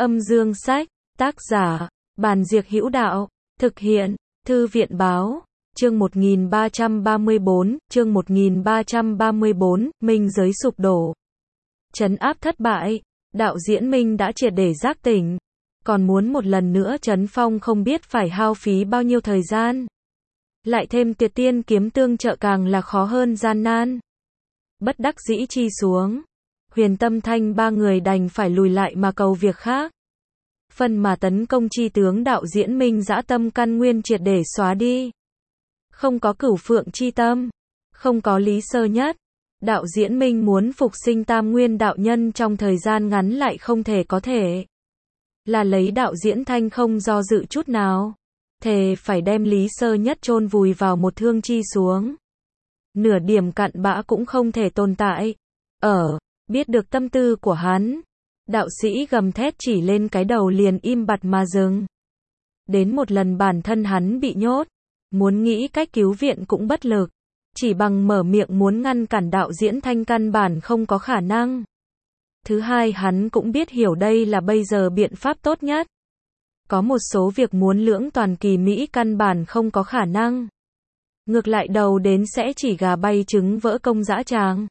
Âm dương sách, tác giả, Bàn Diệc Hữu Đạo, thực hiện, Thư viện báo, chương 1334, Minh giới sụp đổ. Trấn áp thất bại, đạo diễn Minh đã triệt để giác tỉnh. Còn muốn một lần nữa trấn phong không biết phải hao phí bao nhiêu thời gian. Lại thêm Tuyệt Tiên kiếm tương trợ càng là khó hơn gian nan. Bất đắc dĩ chi xuống. Huyền Tâm Thanh ba người đành phải lùi lại mà cầu việc khác. Phần mà tấn công chi tướng đạo diễn Minh dã tâm căn nguyên triệt để xóa đi. Không có Cửu Phượng chi tâm, không có Lý Sơ Nhất. Đạo diễn Minh muốn phục sinh Tam Nguyên đạo nhân trong thời gian ngắn lại không thể có thể. Là lấy đạo diễn Thanh không do dự chút nào. Thề phải đem Lý Sơ Nhất chôn vùi vào một thương chi xuống. Nửa điểm cặn bã cũng không thể tồn tại. Biết được tâm tư của hắn. Đạo sĩ gầm thét chỉ lên cái đầu liền im bặt mà dừng. Đến một lần bản thân hắn bị nhốt. Muốn nghĩ cách cứu viện cũng bất lực. Chỉ bằng mở miệng muốn ngăn cản đạo diễn Thanh căn bản không có khả năng. Thứ hai hắn cũng biết hiểu đây là bây giờ biện pháp tốt nhất. Có một số việc muốn lưỡng toàn kỳ Mỹ căn bản không có khả năng. Ngược lại đầu đến sẽ chỉ gà bay trứng vỡ công dã tràng.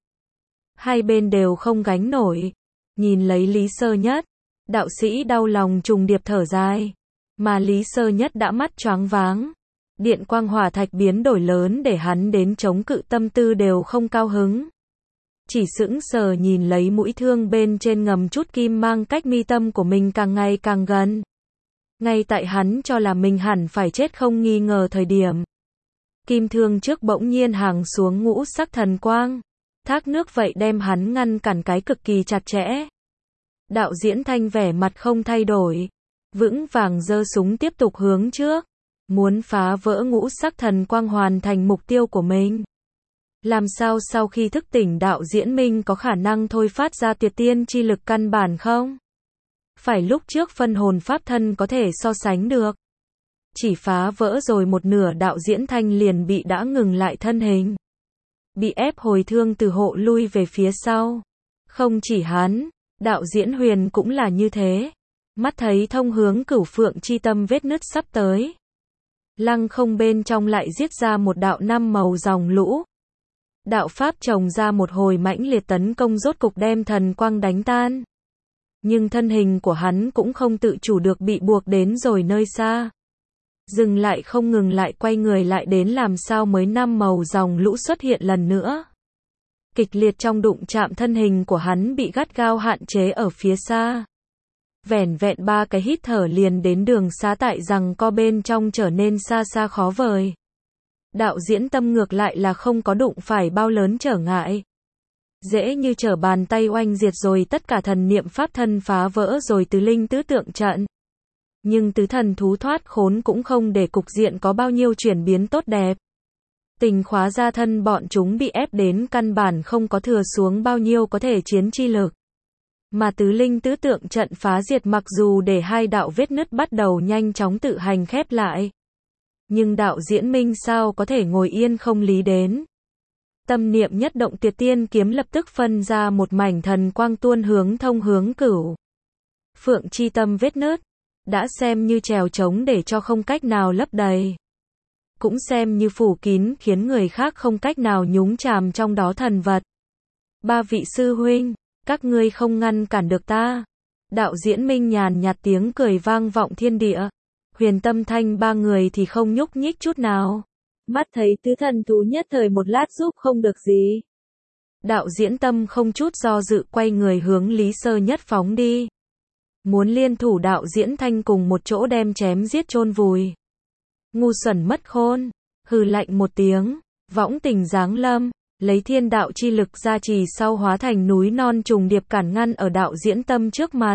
Hai bên đều không gánh nổi. Nhìn lấy Lý Sơ Nhất, đạo sĩ đau lòng trùng điệp thở dài. Mà Lý Sơ Nhất đã mắt choáng váng. Điện quang hỏa thạch biến đổi lớn để hắn đến chống cự tâm tư đều không cao hứng. Chỉ sững sờ nhìn lấy mũi thương bên trên ngầm chút kim mang cách mi tâm của mình càng ngày càng gần. Ngay tại hắn cho là mình hẳn phải chết không nghi ngờ thời điểm. Kim thương trước bỗng nhiên hàng xuống ngũ sắc thần quang. Thác nước vậy đem hắn ngăn cản cái cực kỳ chặt chẽ. Đạo diễn Thanh vẻ mặt không thay đổi. Vững vàng giơ súng tiếp tục hướng trước. Muốn phá vỡ ngũ sắc thần quang hoàn thành mục tiêu của mình. Làm sao sau khi thức tỉnh đạo diễn Minh có khả năng thôi phát ra tuyệt tiên chi lực căn bản không? Phải lúc trước phân hồn pháp thân có thể so sánh được. Chỉ phá vỡ rồi một nửa đạo diễn Thanh liền bị đã ngừng lại thân hình. Bị ép hồi thương từ hộ lui về phía sau. Không chỉ hắn, đạo diễn Huyền cũng là như thế. Mắt thấy thông hướng Cửu Phượng chi tâm vết nứt sắp tới. Lăng không bên trong lại giết ra một đạo năm màu dòng lũ. Đạo pháp trồng ra một hồi mãnh liệt tấn công rốt cục đem thần quang đánh tan. Nhưng thân hình của hắn cũng không tự chủ được bị buộc đến rồi nơi xa. Dừng lại không ngừng lại quay người lại đến làm sao mới năm màu dòng lũ xuất hiện lần nữa. Kịch liệt trong đụng chạm thân hình của hắn bị gắt gao hạn chế ở phía xa. Vẻn vẹn 3 cái hít thở liền đến đường xá tại rằng co bên trong trở nên xa xa khó vời. Đạo diễn Tâm ngược lại là không có đụng phải bao lớn trở ngại. Dễ như trở bàn tay oanh diệt rồi tất cả thần niệm pháp thân phá vỡ rồi tứ linh tứ tượng trận. Nhưng tứ thần thú thoát khốn cũng không để cục diện có bao nhiêu chuyển biến tốt đẹp. Tình khóa ra thân bọn chúng bị ép đến căn bản không có thừa xuống bao nhiêu có thể chiến chi lực. Mà tứ linh tứ tượng trận phá diệt mặc dù để hai đạo vết nứt bắt đầu nhanh chóng tự hành khép lại. Nhưng đạo diễn Minh sao có thể ngồi yên không lý đến. Tâm niệm nhất động Tuyệt Tiên kiếm lập tức phân ra một mảnh thần quang tuôn hướng thông hướng Cửu Phượng chi tâm vết nứt. Đã xem như trèo trống để cho không cách nào lấp đầy. Cũng xem như phủ kín khiến người khác không cách nào nhúng chàm trong đó thần vật. Ba vị sư huynh, các ngươi không ngăn cản được ta. Đạo diễn Minh nhàn nhạt tiếng cười vang vọng thiên địa. Huyền Tâm Thanh ba người thì không nhúc nhích chút nào. Mắt thấy tứ thần thú nhất thời một lát giúp không được gì. Đạo diễn Tâm không chút do dự quay người hướng Lý Sơ Nhất phóng đi. Muốn liên thủ đạo diễn Thanh cùng một chỗ đem chém giết chôn vùi. Ngu xuẩn mất khôn. Hừ lạnh một tiếng. Võng tình giáng lâm. Lấy thiên đạo chi lực gia trì sau hóa thành núi non trùng điệp cản ngăn ở đạo diễn Tâm trước mặt.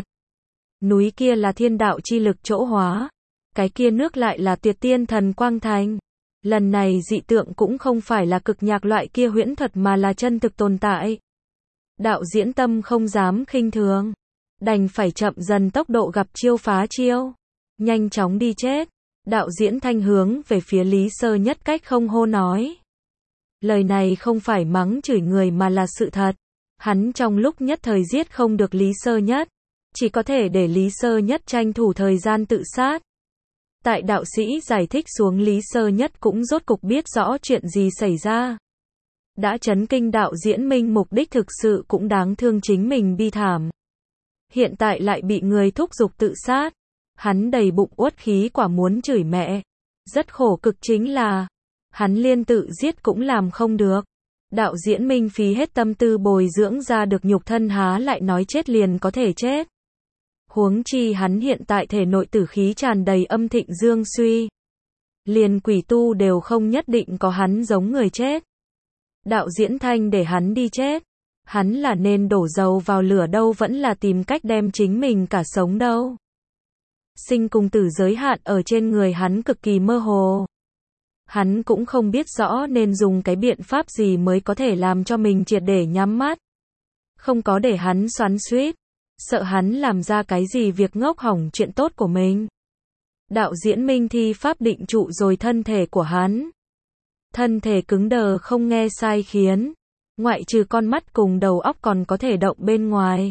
Núi kia là thiên đạo chi lực chỗ hóa. Cái kia nước lại là tuyệt tiên thần quang thành. Lần này dị tượng cũng không phải là cực nhạc loại kia huyễn thuật mà là chân thực tồn tại. Đạo diễn Tâm không dám khinh thường. Đành phải chậm dần tốc độ gặp chiêu phá chiêu. Nhanh chóng đi chết. Đạo diễn Thanh hướng về phía Lý Sơ Nhất cách không hô nói. Lời này không phải mắng chửi người mà là sự thật. Hắn trong lúc nhất thời giết không được Lý Sơ Nhất. chỉ có thể để Lý Sơ Nhất tranh thủ thời gian tự sát. Tại đạo sĩ giải thích xuống, Lý Sơ Nhất cũng rốt cục biết rõ chuyện gì xảy ra. Đã chấn kinh đạo diễn Minh, mục đích thực sự cũng đáng thương chính mình bi thảm. Hiện tại lại bị người thúc giục tự sát. Hắn đầy bụng uất khí, quả muốn chửi mẹ. Rất khổ cực chính là, hắn liên tự giết cũng làm không được. Đạo diễn Minh phí hết tâm tư bồi dưỡng ra được nhục thân, há lại nói chết liền có thể chết. Huống chi hắn hiện tại thể nội tử khí tràn đầy, âm thịnh dương suy. Liền quỷ tu đều không nhất định có hắn giống người chết. Đạo diễn Thanh để hắn đi chết. Hắn là nên đổ dầu vào lửa đâu, vẫn là tìm cách đem chính mình cả sống đâu. Sinh cùng tử giới hạn ở trên người hắn cực kỳ mơ hồ. Hắn cũng không biết rõ nên dùng cái biện pháp gì mới có thể làm cho mình triệt để nhắm mắt. Không có để hắn xoắn xuýt, sợ hắn làm ra cái gì việc ngốc hỏng chuyện tốt của mình. Đạo diễn Minh thi pháp định trụ rồi thân thể của hắn. Thân thể cứng đờ không nghe sai khiến. Ngoại trừ con mắt cùng đầu óc còn có thể động bên ngoài.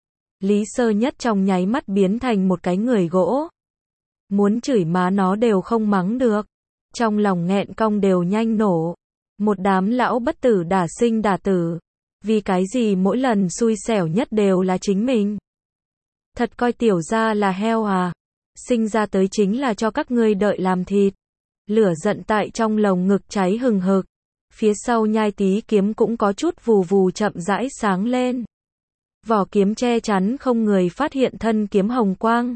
Lý Sơ Nhất trong nháy mắt biến thành một cái người gỗ. Muốn chửi má nó đều không mắng được. Trong lòng nghẹn cong đều nhanh nổ. Một đám lão bất tử đả sinh đả tử. Vì cái gì mỗi lần xui xẻo nhất đều là chính mình? Thật coi tiểu gia là heo à? Sinh ra tới chính là cho các ngươi đợi làm thịt. Lửa giận tại trong lồng ngực cháy hừng hực. Phía sau nhai tí kiếm cũng có chút vù vù chậm rãi sáng lên. Vỏ kiếm che chắn không người phát hiện thân kiếm hồng quang.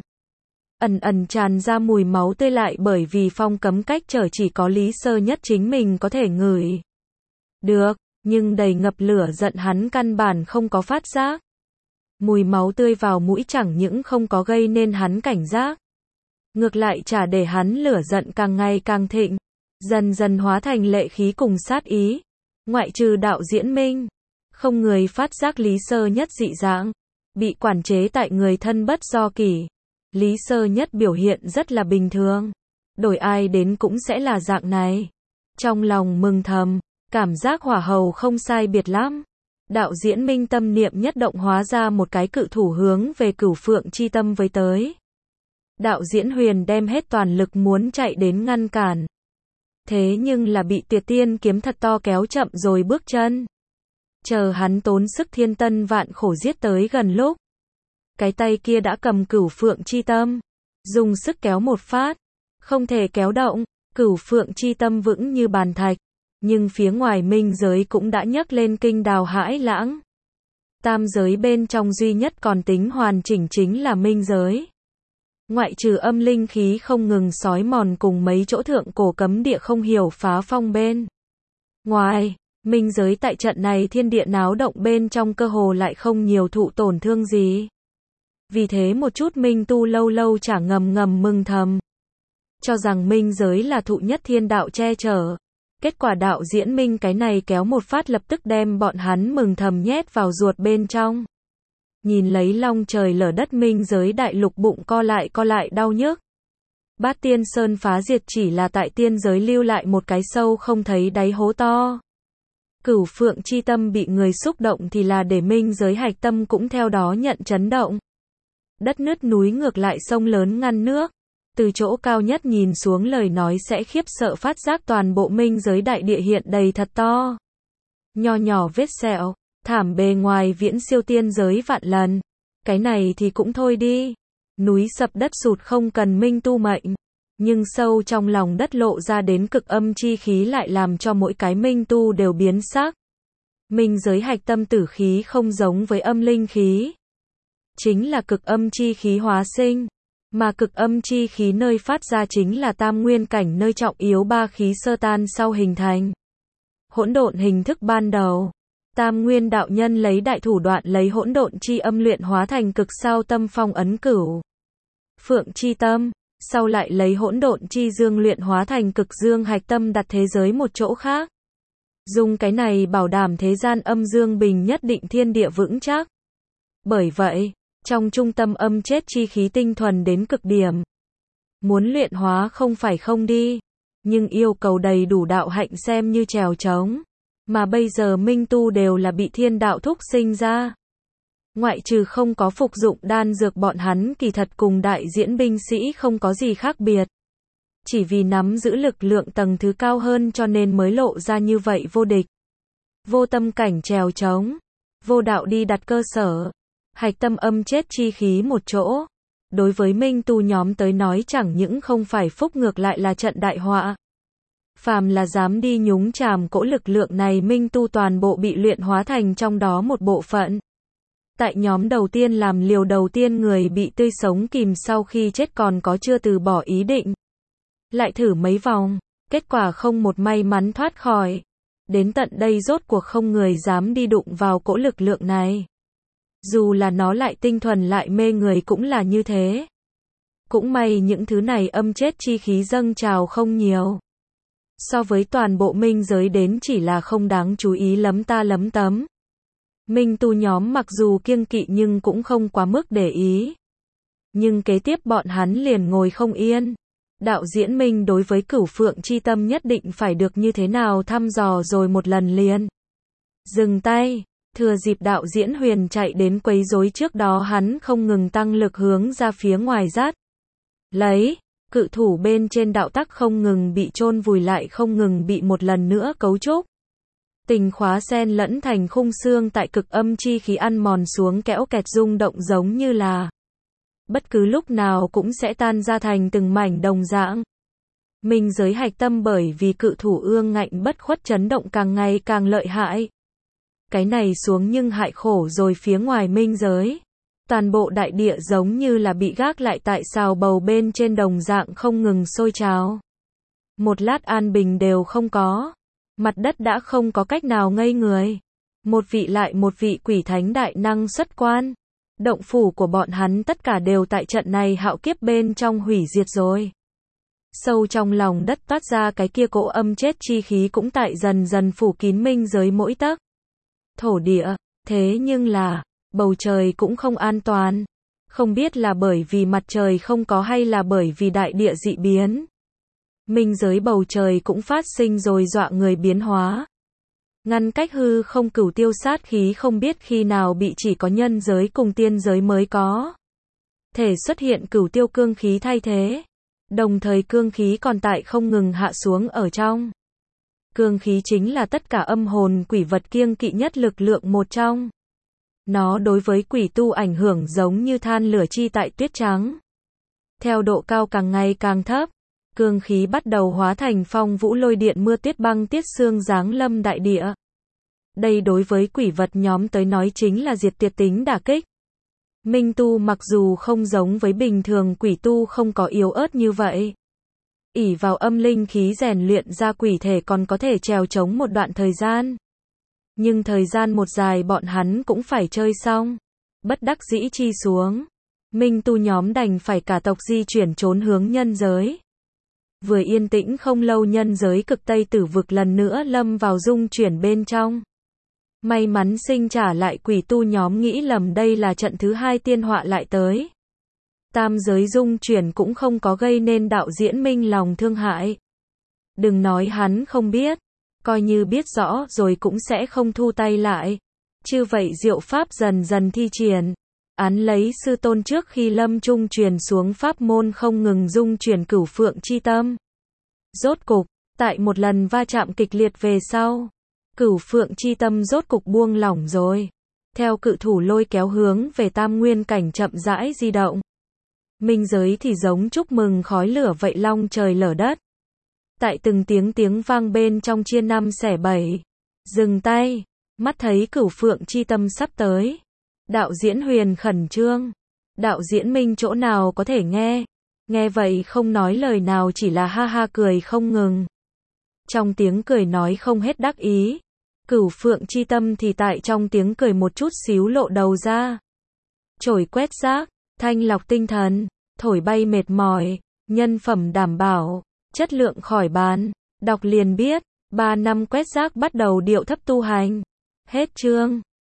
Ẩn ẩn tràn ra mùi máu tươi, lại bởi vì phong cấm cách trở chỉ có Lý Sơ Nhất chính mình có thể ngửi được, nhưng đầy ngập lửa giận hắn căn bản không có phát giác. Mùi máu tươi vào mũi chẳng những không có gây nên hắn cảnh giác, ngược lại chả để hắn lửa giận càng ngày càng thịnh, dần dần hóa thành lệ khí cùng sát ý. Ngoại trừ đạo diễn Minh, không người phát giác Lý Sơ Nhất dị dạng, bị quản chế tại người thân bất do kỷ. Lý Sơ Nhất biểu hiện rất là bình thường, đổi ai đến cũng sẽ là dạng này. Trong lòng mừng thầm, cảm giác hỏa hầu không sai biệt lắm. Đạo diễn Minh tâm niệm nhất động, hóa ra một cái cự thủ hướng về Cửu Phượng chi tâm với tới. Đạo diễn Huyền đem hết toàn lực muốn chạy đến ngăn cản. Thế nhưng là bị Tuyệt Tiên kiếm thật to kéo chậm rồi bước chân. Chờ hắn tốn sức thiên tân vạn khổ giết tới gần lúc, cái tay kia đã cầm Cửu Phượng chi tâm, dùng sức kéo một phát, không thể kéo động. Cửu Phượng chi tâm vững như bàn thạch, nhưng phía ngoài minh giới cũng đã nhấc lên kinh đào hãi lãng. Tam giới bên trong duy nhất còn tính hoàn chỉnh chính là minh giới. Ngoại trừ âm linh khí không ngừng xói mòn cùng mấy chỗ thượng cổ cấm địa không hiểu phá phong bên ngoài, minh giới tại trận này thiên địa náo động bên trong cơ hồ lại không nhiều thụ tổn thương gì. Vì thế một chút minh tu lâu lâu chả ngầm ngầm mừng thầm, cho rằng minh giới là thụ nhất thiên đạo che chở. Kết quả đạo diễn Minh cái này kéo một phát lập tức đem bọn hắn mừng thầm nhét vào ruột bên trong. Nhìn lấy long trời lở đất minh giới đại lục, bụng co lại đau nhức. Bát Tiên Sơn phá diệt chỉ là tại tiên giới lưu lại một cái sâu không thấy đáy hố to. Cửu Phượng chi tâm bị người xúc động thì là để minh giới hạch tâm cũng theo đó nhận chấn động. Đất nứt núi ngược lại sông lớn ngăn nước. Từ chỗ cao nhất nhìn xuống lời nói sẽ khiếp sợ phát giác toàn bộ minh giới đại địa hiện đầy thật to. Nho nhỏ vết sẹo, thảm bề ngoài viễn siêu tiên giới vạn lần. Cái này thì cũng thôi đi. Núi sập đất sụt không cần minh tu mệnh. Nhưng sâu trong lòng đất lộ ra đến cực âm chi khí lại làm cho mỗi cái minh tu đều biến sắc. Minh giới hạch tâm tử khí không giống với âm linh khí. Chính là cực âm chi khí hóa sinh. Mà cực âm chi khí nơi phát ra chính là tam nguyên cảnh, nơi trọng yếu ba khí sơ tan sau hình thành. Hỗn độn hình thức ban đầu. Tam nguyên đạo nhân lấy đại thủ đoạn lấy hỗn độn chi âm luyện hóa thành cực sao tâm phong ấn Cửu Phượng chi tâm, sau lại lấy hỗn độn chi dương luyện hóa thành cực dương hạch tâm đặt thế giới một chỗ khác. Dùng cái này bảo đảm thế gian âm dương bình nhất định thiên địa vững chắc. Bởi vậy, trong trung tâm âm chết chi khí tinh thuần đến cực điểm. Muốn luyện hóa không phải không đi, nhưng yêu cầu đầy đủ đạo hạnh xem như trèo trống. Mà bây giờ minh tu đều là bị thiên đạo thúc sinh ra. Ngoại trừ không có phục dụng đan dược, bọn hắn kỳ thật cùng đại diễn binh sĩ không có gì khác biệt. Chỉ vì nắm giữ lực lượng tầng thứ cao hơn cho nên mới lộ ra như vậy vô địch. Vô tâm cảnh trèo trống, vô đạo đi đặt cơ sở, hạch tâm âm chết chi khí một chỗ. Đối với minh tu nhóm tới nói chẳng những không phải phúc ngược lại là trận đại họa. Phàm là dám đi nhúng chàm cỗ lực lượng này, minh tu toàn bộ bị luyện hóa thành trong đó một bộ phận. Tại nhóm đầu tiên làm liều đầu tiên, người bị tươi sống kìm sau khi chết còn có chưa từ bỏ ý định. Lại thử mấy vòng, kết quả không một may mắn thoát khỏi. Đến tận đây rốt cuộc không người dám đi đụng vào cỗ lực lượng này. Dù là nó lại tinh thuần lại mê người cũng là như thế. Cũng may những thứ này âm chết chi khí dâng trào không nhiều. So với toàn bộ minh giới đến chỉ là không đáng chú ý lắm ta lắm tấm. Minh tu nhóm mặc dù kiêng kỵ nhưng cũng không quá mức để ý. Nhưng kế tiếp bọn hắn liền ngồi không yên. Đạo diễn minh đối với Cửu Phượng chi tâm nhất định phải được như thế nào thăm dò rồi một lần liền. Dừng tay, thừa dịp đạo diễn huyền chạy đến quấy rối trước đó, hắn không ngừng tăng lực hướng ra phía ngoài dắt. Lấy, cự thủ bên trên đạo tắc không ngừng bị chôn vùi lại, không ngừng bị một lần nữa cấu trúc. Tình khóa xen lẫn thành khung xương tại cực âm chi khí ăn mòn xuống, kẽo kẹt rung động giống như là bất cứ lúc nào cũng sẽ tan ra thành từng mảnh đồng dạng. Minh giới hạch tâm bởi vì cự thủ ương ngạnh bất khuất chấn động càng ngày càng lợi hại. Cái này xuống nhưng hại khổ rồi phía ngoài minh giới. Toàn bộ đại địa giống như là bị gác lại tại xào bầu bên trên đồng dạng không ngừng sôi trào. Một lát an bình đều không có. Mặt đất đã không có cách nào ngây người. Một vị lại một vị quỷ thánh đại năng xuất quan. Động phủ của bọn hắn tất cả đều tại trận này hạo kiếp bên trong hủy diệt rồi. Sâu trong lòng đất toát ra cái kia cỗ âm chết chi khí cũng tại dần dần phủ kín minh giới mỗi tấc thổ địa. Thế nhưng là, bầu trời cũng không an toàn. Không biết là bởi vì mặt trời không có hay là bởi vì đại địa dị biến. Minh giới bầu trời cũng phát sinh rồi dọa người biến hóa. Ngăn cách hư không cửu tiêu sát khí không biết khi nào bị chỉ có nhân giới cùng tiên giới mới có. Thể xuất hiện cửu tiêu cương khí thay thế. Đồng thời cương khí còn tại không ngừng hạ xuống ở trong. Cương khí chính là tất cả âm hồn quỷ vật kiêng kỵ nhất lực lượng một trong. Nó đối với quỷ tu ảnh hưởng giống như than lửa chi tại tuyết trắng. Theo độ cao càng ngày càng thấp, cương khí bắt đầu hóa thành phong vũ lôi điện mưa tuyết băng tiết sương giáng lâm đại địa. Đây đối với quỷ vật nhóm tới nói chính là diệt tuyệt tính đả kích. Minh tu mặc dù không giống với bình thường quỷ tu không có yếu ớt như vậy. Ỷ vào âm linh khí rèn luyện ra quỷ thể còn có thể trèo chống một đoạn thời gian. Nhưng thời gian một dài bọn hắn cũng phải chơi xong. Bất đắc dĩ chi xuống. Minh tu nhóm đành phải cả tộc di chuyển trốn hướng nhân giới. Vừa yên tĩnh không lâu, nhân giới cực Tây Tử vực lần nữa lâm vào dung chuyển bên trong. May mắn sinh trả lại quỷ tu nhóm nghĩ lầm đây là trận thứ hai tiên họa lại tới. Tam giới dung chuyển cũng không có gây nên đạo diễn minh lòng thương hại. Đừng nói hắn không biết. Coi như biết rõ rồi cũng sẽ không thu tay lại. Chứ vậy diệu pháp dần dần thi triển. Án lấy sư tôn trước khi lâm chung truyền xuống pháp môn không ngừng dung chuyển Cửu Phượng chi tâm. Rốt cục, tại một lần va chạm kịch liệt về sau, Cửu Phượng chi tâm rốt cục buông lỏng rồi. Theo cự thủ lôi kéo hướng về tam nguyên cảnh chậm rãi di động. Minh giới thì giống chúc mừng khói lửa vậy long trời lở đất. Tại từng tiếng vang bên trong chia năm xẻ bảy. Dừng tay, mắt thấy Cửu Phượng chi tâm sắp tới. Đạo diễn huyền khẩn trương. Đạo diễn minh chỗ nào có thể nghe. Nghe vậy không nói lời nào, chỉ là ha ha cười không ngừng. Trong tiếng cười nói không hết đắc ý. Cửu Phượng chi tâm thì tại trong tiếng cười một chút xíu lộ đầu ra. Chổi quét rác, thanh lọc tinh thần, thổi bay mệt mỏi, nhân phẩm đảm bảo, chất lượng khỏi bàn. Đọc liền biết, 3 năm quét rác bắt đầu điệu thấp tu hành. Hết chương.